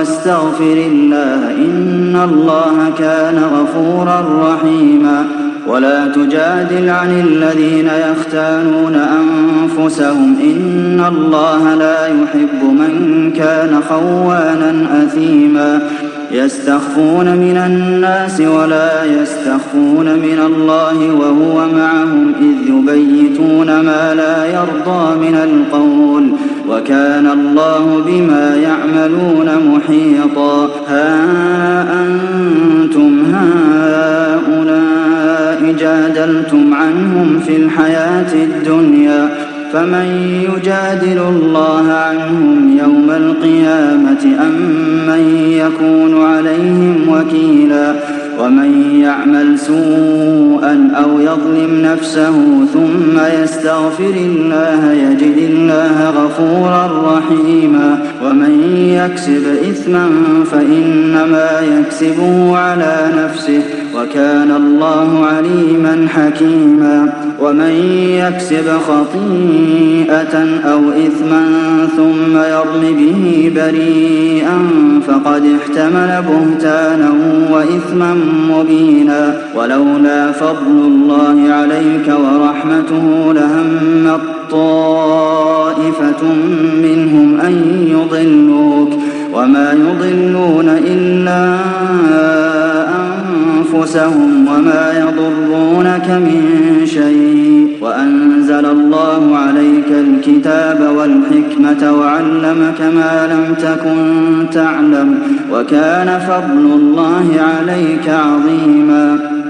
واستغفر الله إن الله كان غفورا رحيما ولا تجادل عن الذين يختانون أنفسهم إن الله لا يحب من كان خوانا أثيما يستخفون من الناس ولا يستخفون من الله وهو معهم إذ يبيتون ما لا يرضى من القول وكان الله بما يعملون محيطا ها أنتم هؤلاء جادلتم عنهم في الحياة الدنيا فمن يجادل الله عنهم يوم القيامة أم من يكون عليهم وكيلا ومن يعمل سوءا أو يظلم نفسه ثم يستغفر الله يجد الله غفورا رحيما ومن يكسب إثما فإنما يكسبه على نفسه وكان الله عليما حكيما ومن يكسب خطيئة أو إثما ثم يرم به بريئا فقد احتمل بهتانا وإثما مبينا ولولا فضل الله عليك ورحمته لهم طائفة منهم أن يضلوك وما يضلون إلا أنفسهم وما يضرونك من شيء وأنزل الله عليك الكتاب والحكمة وعلمك ما لم تكن تعلم وكان فضل الله عليك عظيما